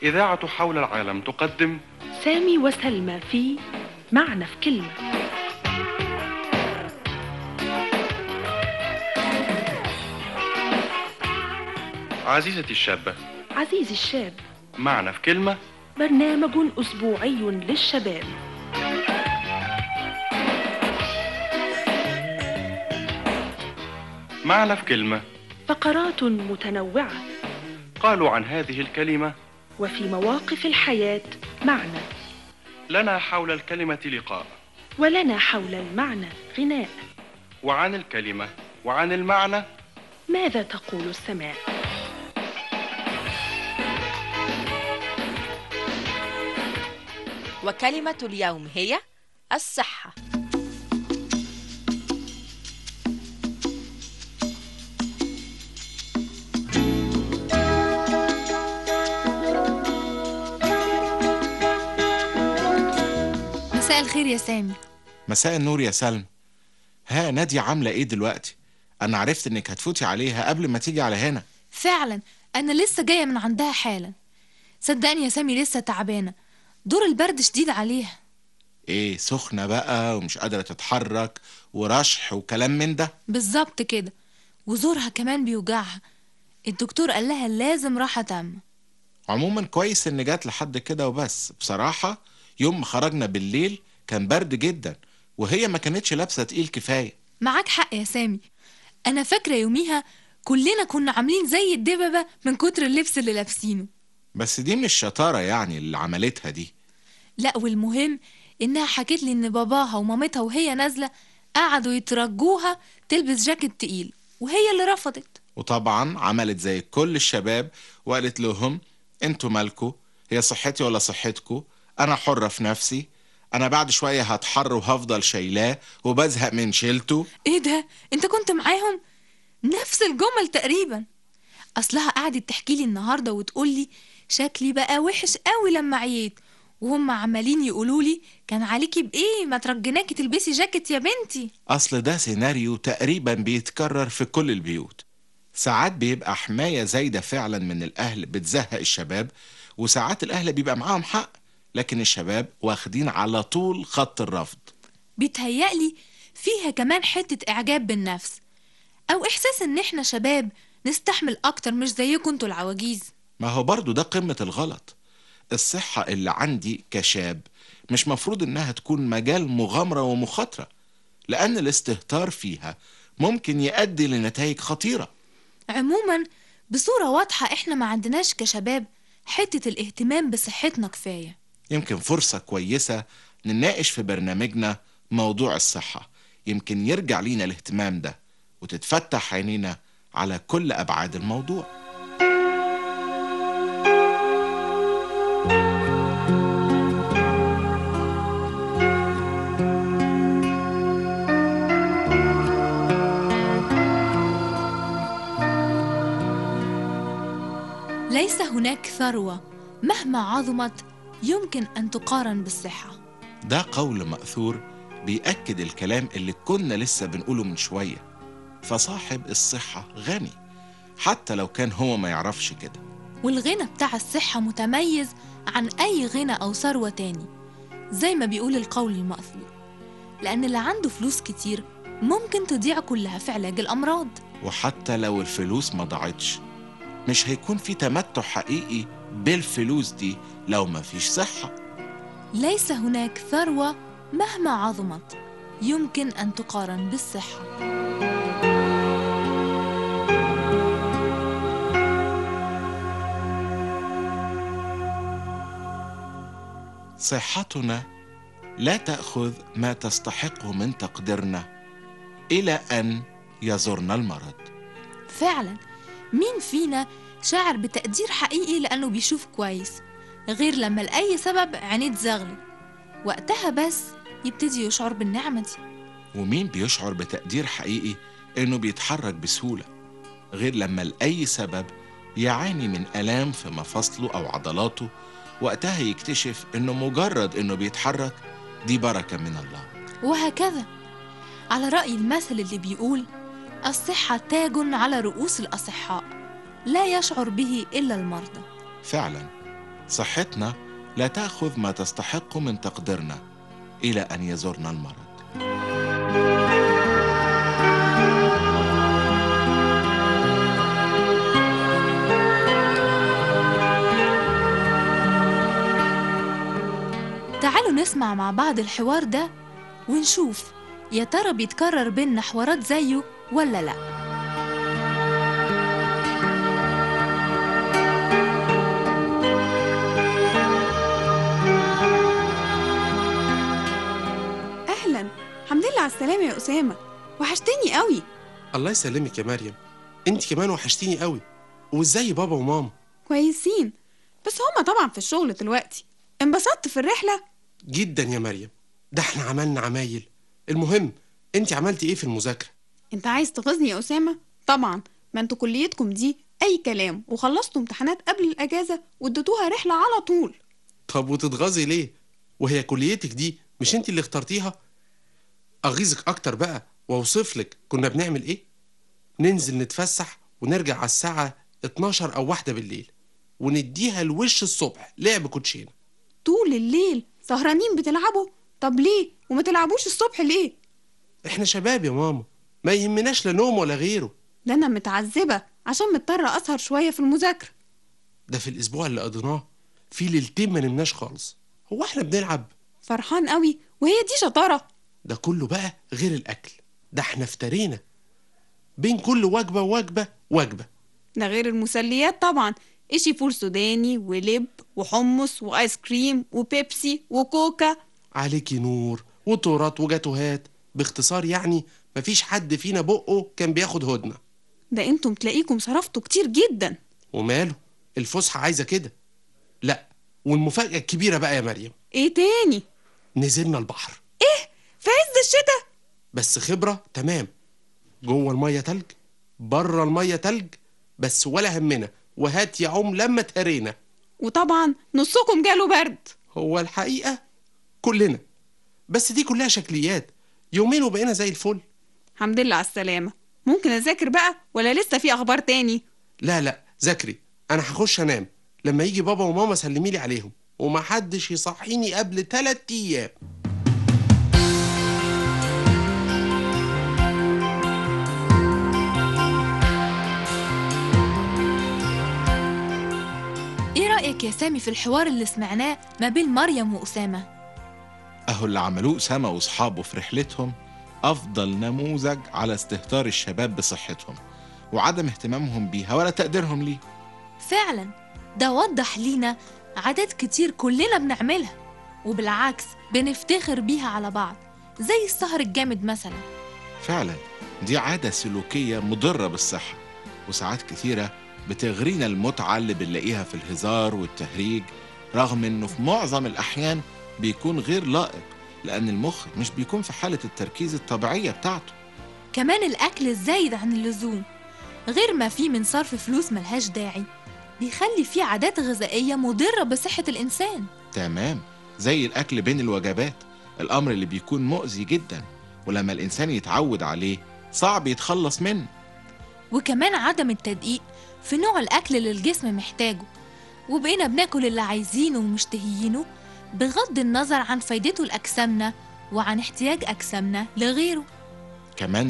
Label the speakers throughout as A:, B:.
A: إذاعة حول العالم تقدم
B: سامي وسلمى في معنى في كلمة.
A: عزيزتي الشابة،
B: عزيزي الشاب،
A: معنى في كلمة،
B: برنامج أسبوعي للشباب.
A: معنى في كلمة،
B: فقرات متنوعة،
A: قالوا عن هذه الكلمة
B: وفي مواقف الحياة معنى،
A: لنا حول الكلمة لقاء،
B: ولنا حول المعنى غناء،
A: وعن الكلمة وعن المعنى
B: ماذا تقول السماء؟
C: وكلمة اليوم هي الصحة.
D: مساء الخير يا سامي.
E: مساء النور يا سلمى. ها نادية عاملة ايه دلوقتي؟ انا عرفت انك هتفوتي عليها قبل ما تيجي على هنا.
D: فعلا انا لسه جاية من عندها حالا. صدقني يا سامي لسه تعبانة، دور البرد شديد عليها.
E: ايه سخنة بقى ومش قادرة تتحرك ورشح وكلام من ده؟
D: بالظبط كده، وزورها كمان بيوجعها. الدكتور قال لها لازم راحة تامة.
E: عموما كويس ان جات لحد كده وبس. بصراحة يوم ما خرجنا بالليل كان برد جدا وهي ما كانتش لابسة تقيل كفاية.
D: معاك حق يا سامي، انا فاكرة يوميها كلنا كنا عاملين زي الدببة من كتر اللبس اللي لابسينه.
E: بس دي مش شطارة يعني اللي عملتها دي.
D: لا، والمهم انها حكت لي ان باباها ومامتها وهي نازلة قعدوا يترجوها تلبس جاكيت تقيل وهي اللي رفضت.
E: وطبعا عملت زي كل الشباب وقالت لهم انتوا مالكوا، هي صحتي ولا صحتكوا، انا حرة في نفسي، انا بعد شوية هتحر وهفضل شايلاه وبزهق من شيلته.
D: ايه ده، انت كنت معاهم؟ نفس الجمل تقريبا. اصلها قعدت تحكي لي النهارده وتقول لي شكلي بقى وحش قوي لما عييت، وهم عمالين يقولوا لي كان عليكي بايه ما ترجناكي تلبسي جاكيت يا بنتي.
E: اصل ده سيناريو تقريبا بيتكرر في كل البيوت. ساعات بيبقى حماية زايدة فعلا من الاهل بتزهق الشباب، وساعات الاهل بيبقى معاهم حق لكن الشباب واخدين على طول خط الرفض.
D: بيتهيألي فيها كمان حتة اعجاب بالنفس، او احساس ان احنا شباب نستحمل اكتر مش زيكم انتوا العواجيز.
E: ما هو برضو ده قمة الغلط. الصحة اللي عندي كشاب مش مفروض انها تكون مجال مغامرة ومخاطرة، لان الاستهتار فيها ممكن يؤدي لنتائج خطيرة.
D: عموما بصورة واضحة احنا ما عندناش كشباب حتة الاهتمام بصحتنا كفاية.
E: يمكن فرصة كويسة نناقش في برنامجنا موضوع الصحة، يمكن يرجع لينا الاهتمام ده وتتفتح عينينا على كل أبعاد الموضوع.
D: ليس هناك ثروة مهما عظمت يمكن أن تقارن بالصحة.
E: ده قول مأثور بيأكد الكلام اللي كنا لسه بنقوله من شوية. فصاحب الصحة غني حتى لو كان هو ما يعرفش كده.
D: والغنى بتاع الصحة متميز عن أي غنى أو ثروة تاني، زي ما بيقول القول المأثور، لأن اللي عنده فلوس كتير ممكن تضيع كلها في علاج الأمراض.
E: وحتى لو الفلوس ما ضاعتش مش هيكون في تمتع حقيقي بالفلوس دي لو ما فيش صحة.
D: ليس هناك ثروة مهما عظمت يمكن أن تقارن بالصحة.
E: صحتنا لا تأخذ ما تستحقه من تقديرنا إلى أن يزورنا المرض.
D: فعلا، مين فينا شاعر بتقدير حقيقي لأنه بيشوف كويس غير لما لأي سبب عينيه تزغلل؟ وقتها بس يبتدي يشعر بالنعمة دي.
E: ومين بيشعر بتقدير حقيقي إنه بيتحرك بسهولة غير لما لأي سبب يعاني من آلام في مفاصله أو عضلاته؟ وقتها يكتشف إنه مجرد إنه بيتحرك دي بركة من الله.
D: وهكذا، على رأي المثل اللي بيقول الصحة تاج على رؤوس الأصحاء لا يشعر به إلا المرضى.
E: فعلا صحتنا لا تأخذ ما تستحق من تقديرنا إلى أن يزورنا المرض.
D: تعالوا نسمع مع بعض الحوار ده ونشوف يا ترى بيتكرر بيننا حوارات زيه ولا لأ.
F: أهلا، الحمد لله على السلامة يا أسامة، وحشتني قوي.
G: الله يسلمك يا مريم، انت كمان وحشتيني قوي. وازاي بابا وماما؟
F: كويسين، بس هما طبعا في الشغل دلوقتي. انبسطت في الرحلة؟
G: جدا يا مريم، ده احنا عملنا عمايل. المهم، انت عملتي ايه في المذاكرة؟
F: انت عايز تغيظني يا أسامة؟ طبعا، ما انتوا كليتكم دي أي كلام، وخلصتوا امتحانات قبل الأجازة واديتوها رحلة على طول.
G: طب وتتغاظي ليه؟ وهي كليتك دي مش انت اللي اخترتيها؟ اغيظك اكتر بقى واوصف لك كنا بنعمل ايه. ننزل نتفسح ونرجع على الساعة 12 او 1 بالليل، ونديها الوش الصبح لعب كوتشينه.
F: طول الليل سهرانين بتلعبوا؟ طب ليه وما تلعبوش الصبح ليه؟
G: احنا شباب يا ماما، ما يهمناش لا نوم ولا غيره.
F: ده انا متعذبة عشان مضطرة اسهر شوية في المذاكرة.
G: ده في الاسبوع اللي قضيناه في ليلتين ما نمناش خالص. هو احنا بنلعب؟
F: فرحان قوي، وهي دي شطارة.
G: ده كله بقى غير الاكل، ده احنا افترينا بين كل وجبة ووجبة وجبة.
F: ده غير المسليات طبعا، اشي فول سوداني ولب وحمص وايس كريم وبيبسي وكوكا.
G: عليكي نور، وطورات وجاتوهات. باختصار يعني مفيش حد فينا بقه كان بياخد هدنة.
F: ده انتم تلاقيكم صرفتوا كتير جدا.
G: وماله، الفسحة عايزة كده. لا، والمفاجأة الكبيرة بقى يا مريم.
F: ايه تاني؟
G: نزلنا البحر.
F: ايه؟ في عز الشتاء؟
G: بس خبرة تمام. جوه المية تلج، بره المية تلج، بس ولا همنا، وهات يا عم لما تهرينا.
F: وطبعا نصكم جاله برد.
G: هو الحقيقة كلنا، بس دي كلها شكليات. يومين وبقينا زي الفل.
F: الحمد لله على السلامة. ممكن أذاكر بقى ولا لسه في أخبار تاني؟
G: لا ذاكري، أنا هخش أنام. لما يجي بابا وماما سلميلي عليهم، ومحدش يصحيني قبل 3 أيام.
D: ايه رأيك يا سامي في الحوار اللي سمعناه ما بين مريم وأسامة؟
E: أهو اللي عملوه أسامة وأصحابه في رحلتهم أفضل نموذج على استهتار الشباب بصحتهم وعدم اهتمامهم بيها ولا تقديرهم ليه.
D: فعلا، ده وضح لينا عادات كتير كلنا بنعملها وبالعكس بنفتخر بيها على بعض، زي السهر الجامد مثلا.
E: فعلا دي عادة سلوكية مضرة بالصحة، وساعات كتيرة بتغرينا المتعة اللي بنلاقيها في الهزار والتهريج، رغم إنه في معظم الأحيان بيكون غير لائق، لأن المخ مش بيكون في حالة التركيز الطبيعية بتاعته.
D: كمان الأكل الزايد عن اللزوم، غير ما فيه من صرف فلوس ملهاش داعي، بيخلي فيه عادات غذائية مضرة بصحة الإنسان.
E: تمام، زي الأكل بين الوجبات، الأمر اللي بيكون مؤذي جدا، ولما الإنسان يتعود عليه صعب يتخلص منه.
D: وكمان عدم التدقيق في نوع الأكل اللي الجسم محتاجه، وبقينا بناكل اللي عايزينه ومشتهيينه بغض النظر عن فايدته لأجسامنا وعن احتياج أجسامنا لغيره.
E: كمان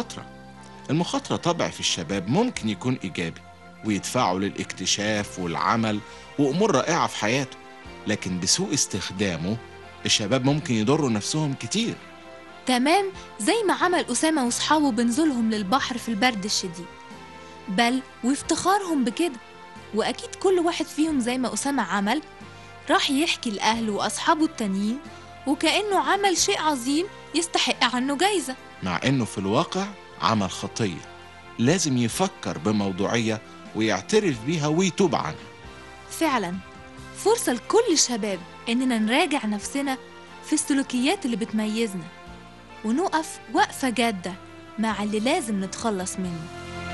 E: المخاطرة طبع في الشباب ممكن يكون إيجابي ويدفعوا للاكتشاف والعمل وأمور رائعة في حياته، لكن بسوء استخدامه الشباب ممكن يضروا نفسهم كتير.
D: تمام، زي ما عمل أسامة وصحابه بنزولهم للبحر في البرد الشديد، بل وافتخارهم بكده. وأكيد كل واحد فيهم زي ما أسامة عمل راح يحكي لأهله وأصحابه التانيين، وكأنه عمل شيء عظيم يستحق عنه جايزة،
E: مع إنه في الواقع عمل خطية لازم يفكر بموضوعية ويعترف بيها ويتوب عنها.
D: فعلا فرصة لكل الشباب إننا نراجع نفسنا في السلوكيات اللي بتميزنا، ونقف وقفة جادة مع اللي لازم نتخلص منه.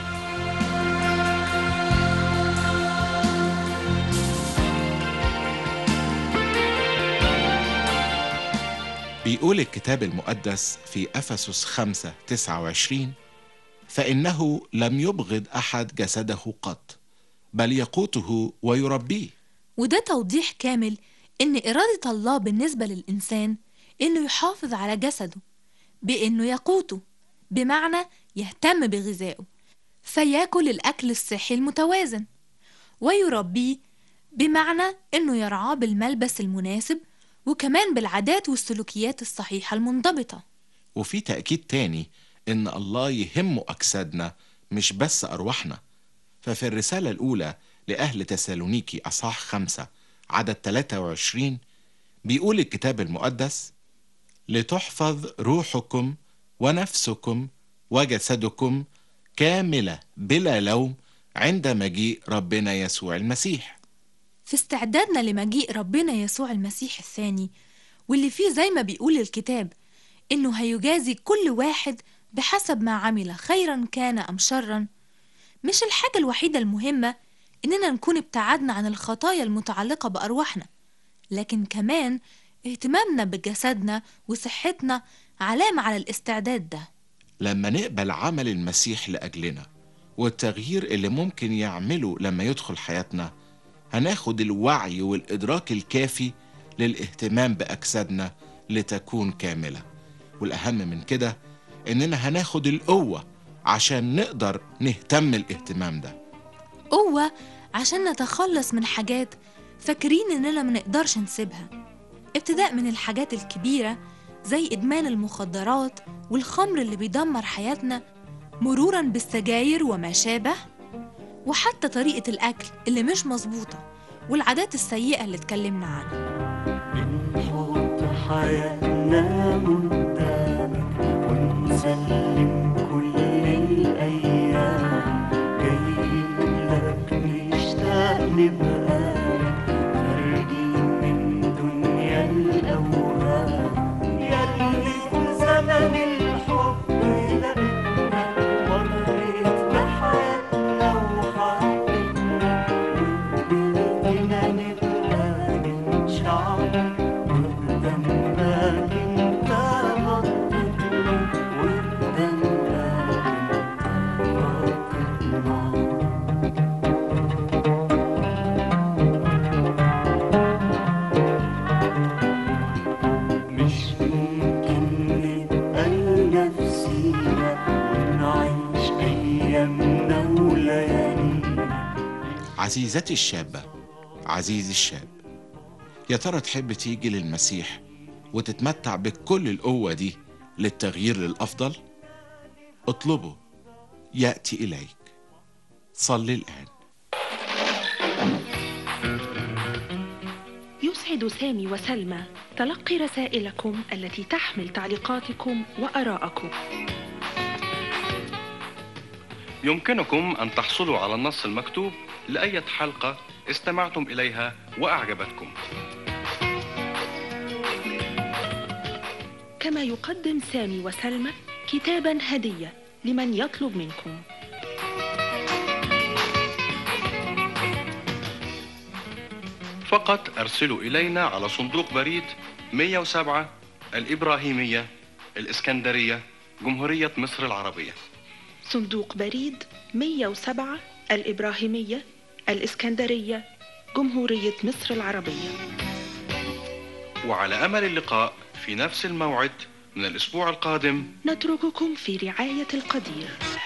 E: بيقول الكتاب المقدس في أفسس 5:29: فإنه لم يبغض أحد جسده قط، بل يقوته ويربيه.
D: وده توضيح كامل إن إرادة الله بالنسبة للإنسان إنه يحافظ على جسده بإنه يقوته، بمعنى يهتم بغذائه فياكل الأكل الصحي المتوازن، ويربيه بمعنى إنه يرعاه بالملبس المناسب وكمان بالعادات والسلوكيات الصحيحة المنضبطة.
E: وفي تأكيد تاني إن الله يهمه أجسادنا مش بس أرواحنا. ففي الرسالة الأولى لأهل تسالونيكي أصحاح 5 عدد 23 بيقول الكتاب المقدس: لتحفظ روحكم ونفسكم وجسدكم كاملة بلا لوم عند مجيء ربنا يسوع المسيح.
D: في استعدادنا لمجيء ربنا يسوع المسيح الثاني، واللي فيه زي ما بيقول الكتاب إنه هيجازي كل واحد بحسب ما عمل، خيرا كان أم شرا، مش الحاجة الوحيدة المهمة إننا نكون ابتعدنا عن الخطايا المتعلقة بأرواحنا، لكن كمان اهتمامنا بجسدنا وصحتنا علامة على الاستعداد ده.
E: لما نقبل عمل المسيح لأجلنا والتغيير اللي ممكن يعمله لما يدخل حياتنا، هناخد الوعي والإدراك الكافي للاهتمام بأجسادنا لتكون كاملة. والأهم من كده إننا هناخد القوة عشان نقدر نهتم الاهتمام ده.
D: قوة عشان نتخلص من حاجات فاكرين إننا منقدرش نسيبها، ابتداء من الحاجات الكبيرة زي إدمان المخدرات والخمر اللي بيدمر حياتنا، مرورا بالسجاير وما شابه، وحتى طريقة الأكل اللي مش مظبوطة والعادات السيئة اللي اتكلمنا عنها.
H: بنحط حياتنا قدامك ونسلم كل الأيام، جايين لك نشتاق نبقالك، خارجين من دنيا الأوهام، ياللي في زمن الحب لقيتنا، مريت بحياتنا وحبيتنا، وبإيدينا نبقى نشعر وبدمك انت غطيتنا، وبدمك انت غطيتنا. مش ممكن نبقى لنفسينا ونعيش أيامنا وليالينا.
E: عزيزتي الشابة، عزيزي الشاب، يا ترى تحب تيجي للمسيح وتتمتع بكل القوة دي للتغيير للأفضل؟ اطلبه يأتي إليك. صلي الآن.
B: يسعد سامي وسلمى تلقي رسائلكم التي تحمل تعليقاتكم وآراءكم.
A: يمكنكم أن تحصلوا على النص المكتوب لأية حلقة استمعتم إليها وأعجبتكم.
B: كما يقدم سامي وسلمى كتابا هدية لمن يطلب منكم.
A: فقط أرسلوا إلينا على صندوق بريد 107 الإبراهيمية، الإسكندرية، جمهورية مصر العربية.
B: صندوق بريد 107 الإبراهيمية، الإسكندرية، جمهورية مصر العربية.
A: وعلى أمل اللقاء في نفس الموعد من الأسبوع القادم.
B: نترككم في رعاية القدير.